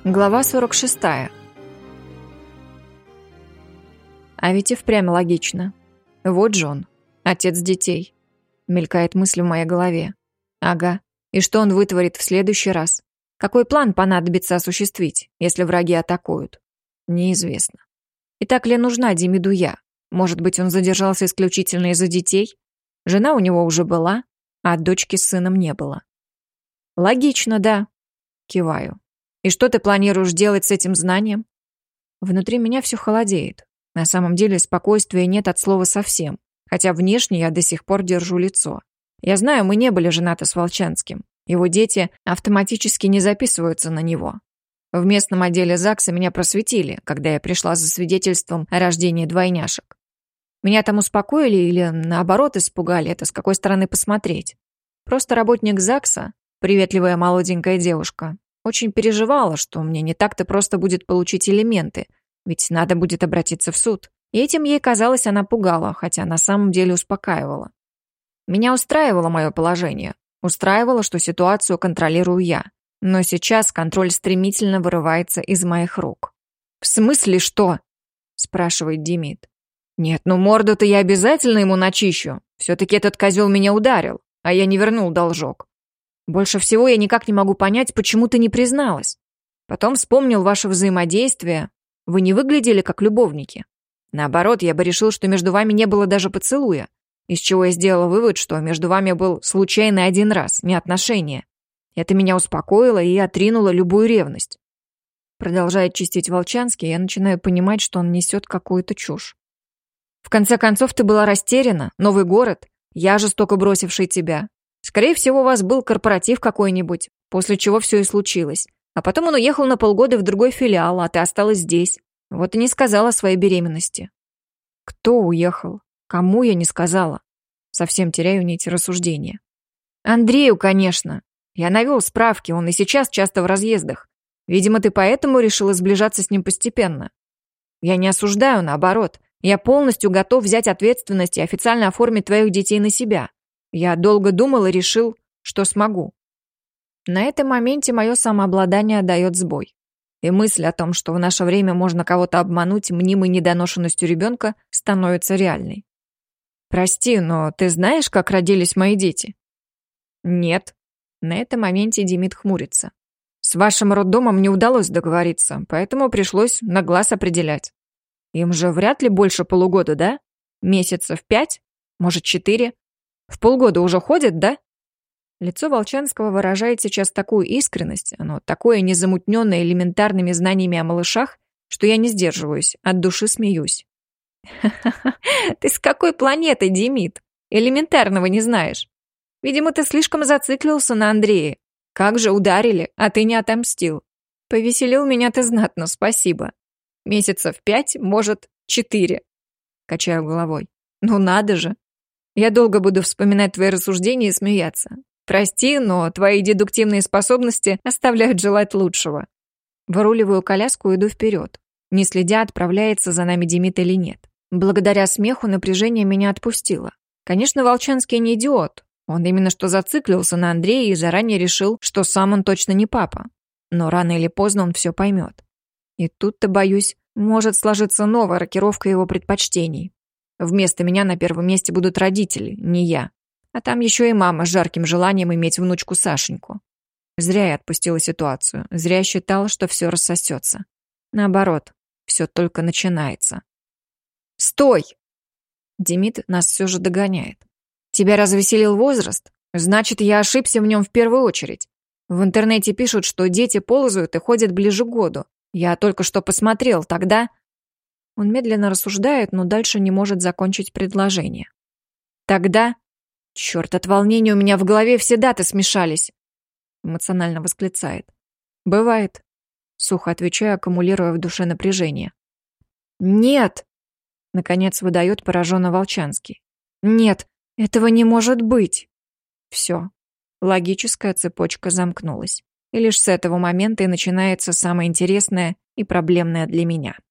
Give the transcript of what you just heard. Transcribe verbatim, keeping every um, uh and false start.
Глава сорок шестая. А ведь и впрямь логично. Вот же он, отец детей. Мелькает мысль в моей голове. Ага, и что он вытворит в следующий раз? Какой план понадобится осуществить, если враги атакуют? Неизвестно. И так ли нужна Демиду я? Может быть, он задержался исключительно из-за детей? Жена у него уже была, а дочки с сыном не было. Логично, да. Киваю. И что ты планируешь делать с этим знанием? Внутри меня все холодеет. На самом деле спокойствия нет от слова совсем, хотя внешне я до сих пор держу лицо. Я знаю, мы не были женаты с Волчанским. Его дети автоматически не записываются на него. В местном отделе ЗАГСа меня просветили, когда я пришла за свидетельством о рождении двойняшек. Меня там успокоили или, наоборот, испугали, это с какой стороны посмотреть. Просто работник ЗАГСа, приветливая молоденькая девушка, очень переживала, что мне не так-то просто будет получить элементы, ведь надо будет обратиться в суд. И этим ей казалось, она пугала, хотя на самом деле успокаивала. Меня устраивало мое положение. Устраивало, что ситуацию контролирую я. Но сейчас контроль стремительно вырывается из моих рук. «В смысле что?» – спрашивает Демид. «Нет, ну морду-то я обязательно ему начищу. Все-таки этот козел меня ударил, а я не вернул должок. Больше всего я никак не могу понять, почему ты не призналась. Потом вспомнил ваше взаимодействие. Вы не выглядели как любовники. Наоборот, я бы решил, что между вами не было даже поцелуя, из чего я сделала вывод, что между вами был случайный один раз, не отношения. Это меня успокоило и отринуло любую ревность». Продолжает чистить Волчанский, я начинаю понимать, что он несет какую-то чушь. «В конце концов, ты была растеряна, новый город, я жестоко бросивший тебя. Скорее всего, у вас был корпоратив какой-нибудь, после чего все и случилось. А потом он уехал на полгода в другой филиал, а ты осталась здесь. Вот и не сказала о своей беременности». «Кто уехал? Кому я не сказала?» Совсем теряю нить рассуждения. «Андрею, конечно. Я навел справки, он и сейчас часто в разъездах. Видимо, ты поэтому решила сближаться с ним постепенно. Я не осуждаю, наоборот. Я полностью готов взять ответственность и официально оформить твоих детей на себя. Я долго думал и решил, что смогу». На этом моменте мое самообладание дает сбой. И мысль о том, что в наше время можно кого-то обмануть мнимой недоношенностью ребенка, становится реальной. «Прости, но ты знаешь, как родились мои дети?» «Нет». На этом моменте Демид хмурится. «С вашим роддомом не удалось договориться, поэтому пришлось на глаз определять. Им же вряд ли больше полугода, да? Месяцев пять? Может, четыре? В полгода уже ходят, да?» Лицо Волчанского выражает сейчас такую искренность, оно такое незамутненное элементарными знаниями о малышах, что я не сдерживаюсь, от души смеюсь. «Ха-ха-ха, ты с какой планеты, Демид? Элементарного не знаешь. Видимо, ты слишком зациклился на Андрее. Как же ударили, а ты не отомстил. Повеселил меня ты знатно, спасибо. Месяцев пять, может, четыре». Качаю головой. «Ну надо же. Я долго буду вспоминать твои рассуждения и смеяться. Прости, но твои дедуктивные способности оставляют желать лучшего». Выруливаю коляску и иду вперед. Не следя, отправляется за нами Демид или нет. Благодаря смеху напряжение меня отпустило. Конечно, Волчанский не идиот. Он именно что зациклился на Андрее и заранее решил, что сам он точно не папа. Но рано или поздно он все поймет. И тут-то, боюсь, может сложиться новая рокировка его предпочтений. Вместо меня на первом месте будут родители, не я. А там еще и мама с жарким желанием иметь внучку Сашеньку. Зря я отпустила ситуацию. Зря считала, что все рассосется. Наоборот, все только начинается. «Стой!» Демид нас все же догоняет. «Тебя развеселил возраст? Значит, я ошибся в нем в первую очередь. В интернете пишут, что дети ползают и ходят ближе к году. Я только что посмотрел, тогда...» Он медленно рассуждает, но дальше не может закончить предложение. «Тогда...» «Черт, от волнения у меня в голове все даты смешались!» Эмоционально восклицает. «Бывает», — сухо отвечаю, аккумулируя в душе напряжение. «Нет!» — наконец выдает пораженно Волчанский. «Нет, этого не может быть!» Все. Логическая цепочка замкнулась. И лишь с этого момента и начинается самое интересное и проблемное для меня.